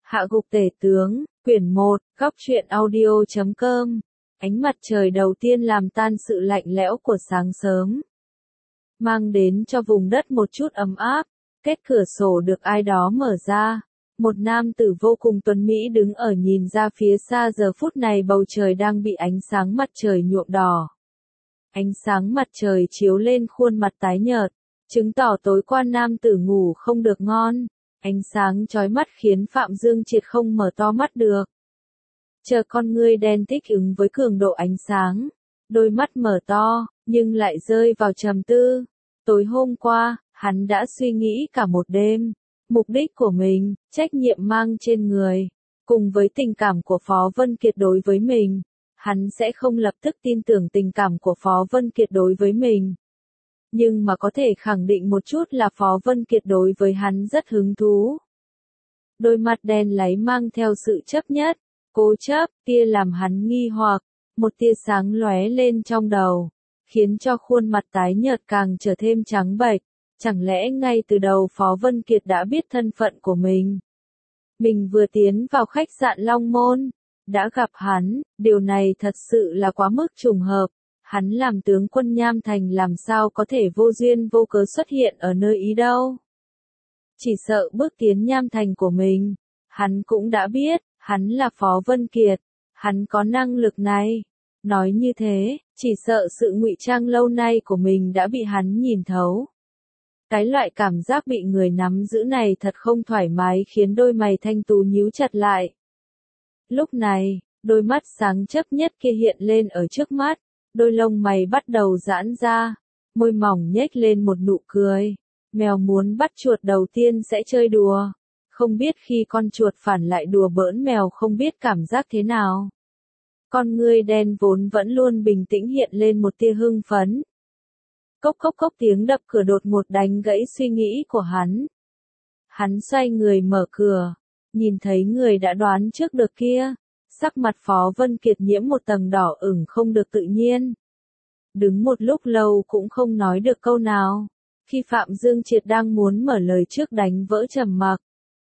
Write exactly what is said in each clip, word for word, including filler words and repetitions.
Hạ gục tể tướng, quyển một, góc truyện audio chấm com. Ánh mặt trời đầu tiên làm tan sự lạnh lẽo của sáng sớm, mang đến cho vùng đất một chút ấm áp. Kết cửa sổ được ai đó mở ra. Một nam tử vô cùng tuấn mỹ đứng ở nhìn ra phía xa. Giờ phút này bầu trời đang bị ánh sáng mặt trời nhuộm đỏ. Ánh sáng mặt trời chiếu lên khuôn mặt tái nhợt, chứng tỏ tối qua nam tử ngủ không được ngon. Ánh sáng chói mắt khiến Phạm Dương Triệt không mở to mắt được. Chờ con ngươi đen thích ứng với cường độ ánh sáng, đôi mắt mở to, nhưng lại rơi vào trầm tư. Tối hôm qua, hắn đã suy nghĩ cả một đêm. Mục đích của mình, trách nhiệm mang trên người, cùng với tình cảm của Phó Vân Kiệt đối với mình. Hắn sẽ không lập tức tin tưởng tình cảm của Phó Vân Kiệt đối với mình. Nhưng mà có thể khẳng định một chút là Phó Vân Kiệt đối với hắn rất hứng thú. Đôi mắt đen láy mang theo sự chấp nhất, cố chấp, tia làm hắn nghi hoặc, một tia sáng lóe lên trong đầu, khiến cho khuôn mặt tái nhợt càng trở thêm trắng bệch. Chẳng lẽ ngay từ đầu Phó Vân Kiệt đã biết thân phận của mình? Mình vừa tiến vào khách sạn Long Môn, đã gặp hắn, điều này thật sự là quá mức trùng hợp. Hắn làm tướng quân Nham Thành làm sao có thể vô duyên vô cớ xuất hiện ở nơi ý đâu. Chỉ sợ bước tiến Nham Thành của mình, hắn cũng đã biết, hắn là Phó Vân Kiệt, hắn có năng lực này. Nói như thế, chỉ sợ sự ngụy trang lâu nay của mình đã bị hắn nhìn thấu. Cái loại cảm giác bị người nắm giữ này thật không thoải mái khiến đôi mày thanh tú nhíu chặt lại. Lúc này, đôi mắt sáng chấp nhất kia hiện lên ở trước mắt. Đôi lông mày bắt đầu giãn ra, môi mỏng nhếch lên một nụ cười. Mèo muốn bắt chuột đầu tiên sẽ chơi đùa. Không biết khi con chuột phản lại đùa bỡn mèo không biết cảm giác thế nào. Con ngươi đen vốn vẫn luôn bình tĩnh hiện lên một tia hưng phấn. Cốc cốc cốc tiếng đập cửa đột ngột đánh gãy suy nghĩ của hắn. Hắn xoay người mở cửa, nhìn thấy người đã đoán trước được kia. Sắc mặt Phó Vân Kiệt nhiễm một tầng đỏ ửng không được tự nhiên. Đứng một lúc lâu cũng không nói được câu nào. Khi Phạm Dương Triệt đang muốn mở lời trước đánh vỡ trầm mặc,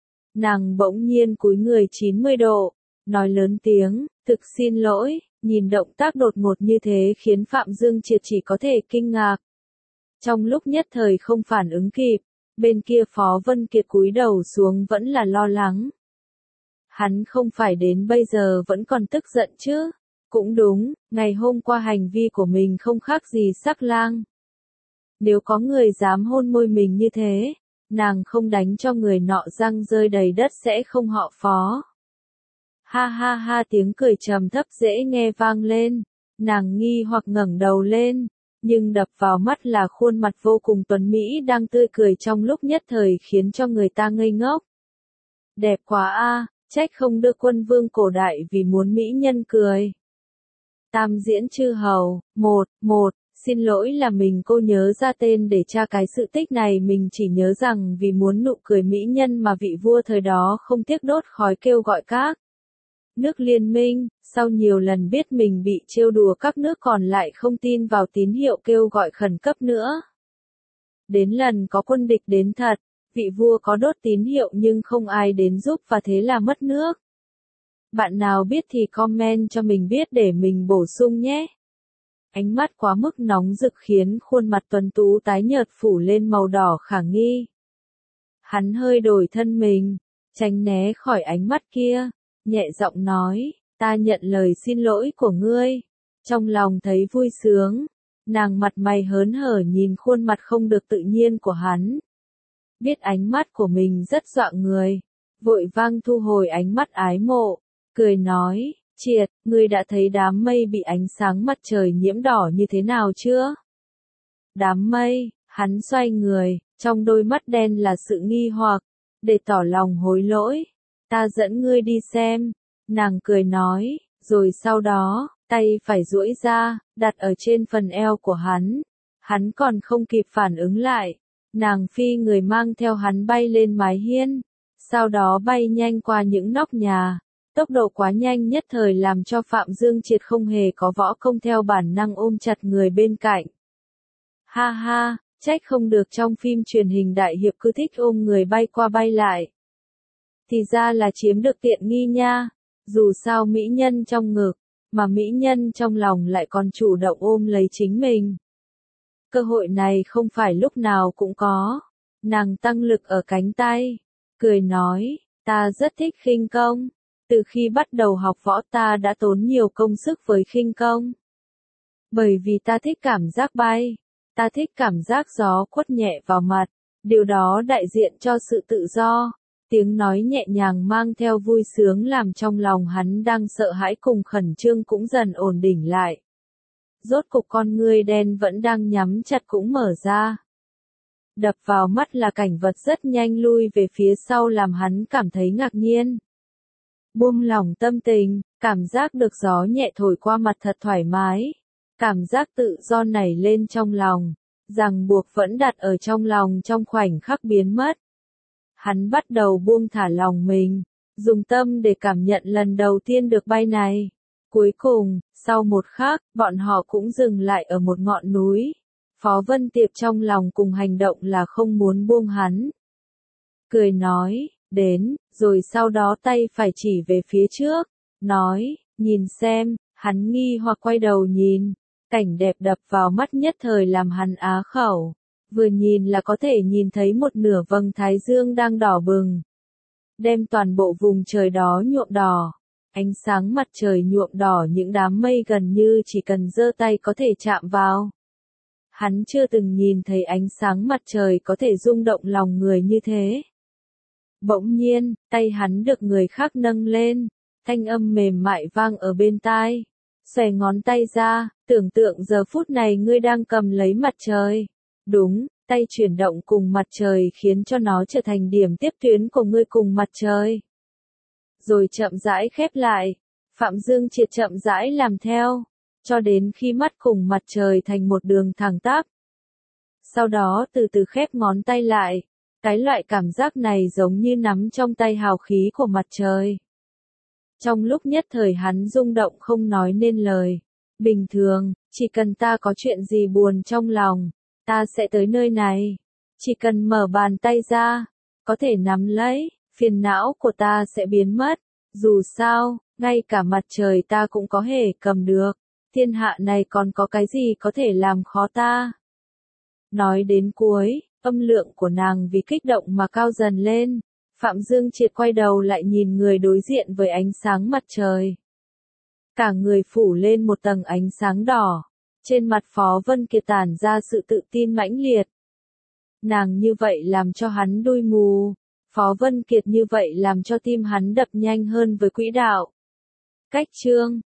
nàng bỗng nhiên cúi người chín mươi độ, nói lớn tiếng, thực xin lỗi. Nhìn động tác đột ngột như thế khiến Phạm Dương Triệt chỉ có thể kinh ngạc. Trong lúc nhất thời không phản ứng kịp, bên kia Phó Vân Kiệt cúi đầu xuống vẫn là lo lắng. Hắn không phải đến bây giờ vẫn còn tức giận chứ? Cũng đúng, ngày hôm qua hành vi của mình không khác gì sắc lang. Nếu có người dám hôn môi mình như thế, nàng không đánh cho người nọ răng rơi đầy đất sẽ không họ Phó. Ha ha ha, tiếng cười trầm thấp dễ nghe vang lên. Nàng nghi hoặc ngẩng đầu lên, nhưng đập vào mắt là khuôn mặt vô cùng tuấn mỹ đang tươi cười trong lúc nhất thời khiến cho người ta ngây ngốc. Đẹp quá a. Trách không đưa quân vương cổ đại vì muốn mỹ nhân cười. Tam diễn chư hầu, một, một, xin lỗi là mình cô nhớ ra tên để tra cái sự tích này, mình chỉ nhớ rằng vì muốn nụ cười mỹ nhân mà vị vua thời đó không tiếc đốt khói kêu gọi các nước liên minh, sau nhiều lần biết mình bị trêu đùa các nước còn lại không tin vào tín hiệu kêu gọi khẩn cấp nữa. Đến lần có quân địch đến thật. Vị vua có đốt tín hiệu nhưng không ai đến giúp và thế là mất nước. Bạn nào biết thì comment cho mình biết để mình bổ sung nhé. Ánh mắt quá mức nóng rực khiến khuôn mặt tuấn tú tái nhợt phủ lên màu đỏ khả nghi. Hắn hơi đổi thân mình, tránh né khỏi ánh mắt kia, nhẹ giọng nói, ta nhận lời xin lỗi của ngươi. Trong lòng thấy vui sướng, nàng mặt mày hớn hở nhìn khuôn mặt không được tự nhiên của hắn. Biết ánh mắt của mình rất dọa người, vội vang thu hồi ánh mắt ái mộ, cười nói, Triệt, ngươi đã thấy đám mây bị ánh sáng mặt trời nhiễm đỏ như thế nào chưa? Đám mây, hắn xoay người, trong đôi mắt đen là sự nghi hoặc, để tỏ lòng hối lỗi, ta dẫn ngươi đi xem, nàng cười nói, rồi sau đó, tay phải duỗi ra, đặt ở trên phần eo của hắn, hắn còn không kịp phản ứng lại. Nàng phi người mang theo hắn bay lên mái hiên, sau đó bay nhanh qua những nóc nhà. Tốc độ quá nhanh nhất thời làm cho Phạm Dương Triệt không hề có võ công theo bản năng ôm chặt người bên cạnh. Ha ha, trách không được trong phim truyền hình đại hiệp cứ thích ôm người bay qua bay lại. thì ra là chiếm được tiện nghi nha. Dù sao mỹ nhân trong ngực, mà mỹ nhân trong lòng lại còn chủ động ôm lấy chính mình. Cơ hội này không phải lúc nào cũng có. Nàng tăng lực ở cánh tay, cười nói, ta rất thích khinh công. Từ khi bắt đầu học võ ta đã tốn nhiều công sức với khinh công. Bởi vì ta thích cảm giác bay, ta thích cảm giác gió quất nhẹ vào mặt, điều đó đại diện cho sự tự do. Tiếng nói nhẹ nhàng mang theo vui sướng làm trong lòng hắn đang sợ hãi cùng khẩn trương cũng dần ổn định lại. Rốt cục con ngươi đen vẫn đang nhắm chặt cũng mở ra. Đập vào mắt là cảnh vật rất nhanh lui về phía sau làm hắn cảm thấy ngạc nhiên. Buông lỏng tâm tình, cảm giác được gió nhẹ thổi qua mặt thật thoải mái. Cảm giác tự do nảy lên trong lòng, ràng buộc vẫn đặt ở trong lòng trong khoảnh khắc biến mất. Hắn bắt đầu buông thả lòng mình, dùng tâm để cảm nhận lần đầu tiên được bay này. Cuối cùng, sau một khắc, bọn họ cũng dừng lại ở một ngọn núi. Phó Vân Tiệp trong lòng cùng hành động là không muốn buông hắn. Cười nói, đến, rồi sau đó tay phải chỉ về phía trước, nói, nhìn xem, hắn nghi hoặc quay đầu nhìn. Cảnh đẹp đập vào mắt nhất thời làm hắn á khẩu. Vừa nhìn là có thể nhìn thấy một nửa vầng thái dương đang đỏ bừng. Đem toàn bộ vùng trời đó nhuộm đỏ. Ánh sáng mặt trời nhuộm đỏ những đám mây gần như chỉ cần giơ tay có thể chạm vào. Hắn chưa từng nhìn thấy ánh sáng mặt trời có thể rung động lòng người như thế. Bỗng nhiên, tay hắn được người khác nâng lên. Thanh âm mềm mại vang ở bên tai. Xòe ngón tay ra, tưởng tượng giờ phút này ngươi đang cầm lấy mặt trời. Đúng, tay chuyển động cùng mặt trời khiến cho nó trở thành điểm tiếp tuyến của ngươi cùng mặt trời. Rồi chậm rãi khép lại, Phạm Dương Triệt chậm rãi làm theo, cho đến khi mắt cùng mặt trời thành một đường thẳng tắp. Sau đó từ từ khép ngón tay lại, cái loại cảm giác này giống như nắm trong tay hào khí của mặt trời. Trong lúc nhất thời hắn rung động không nói nên lời. Bình thường, chỉ cần ta có chuyện gì buồn trong lòng, ta sẽ tới nơi này. Chỉ cần mở bàn tay ra, có thể nắm lấy, phiền não của ta sẽ biến mất. Dù sao, ngay cả mặt trời ta cũng có thể cầm được. Thiên hạ này còn có cái gì có thể làm khó ta? Nói đến cuối, âm lượng của nàng vì kích động mà cao dần lên. Phạm Dương Triệt quay đầu lại nhìn người đối diện với ánh sáng mặt trời. Cả người phủ lên một tầng ánh sáng đỏ. Trên mặt Phó Vân Kiệt tản ra sự tự tin mãnh liệt. Nàng như vậy làm cho hắn đuôi mù. Phó Vân Kiệt như vậy làm cho tim hắn đập nhanh hơn với quỹ đạo. Cách chương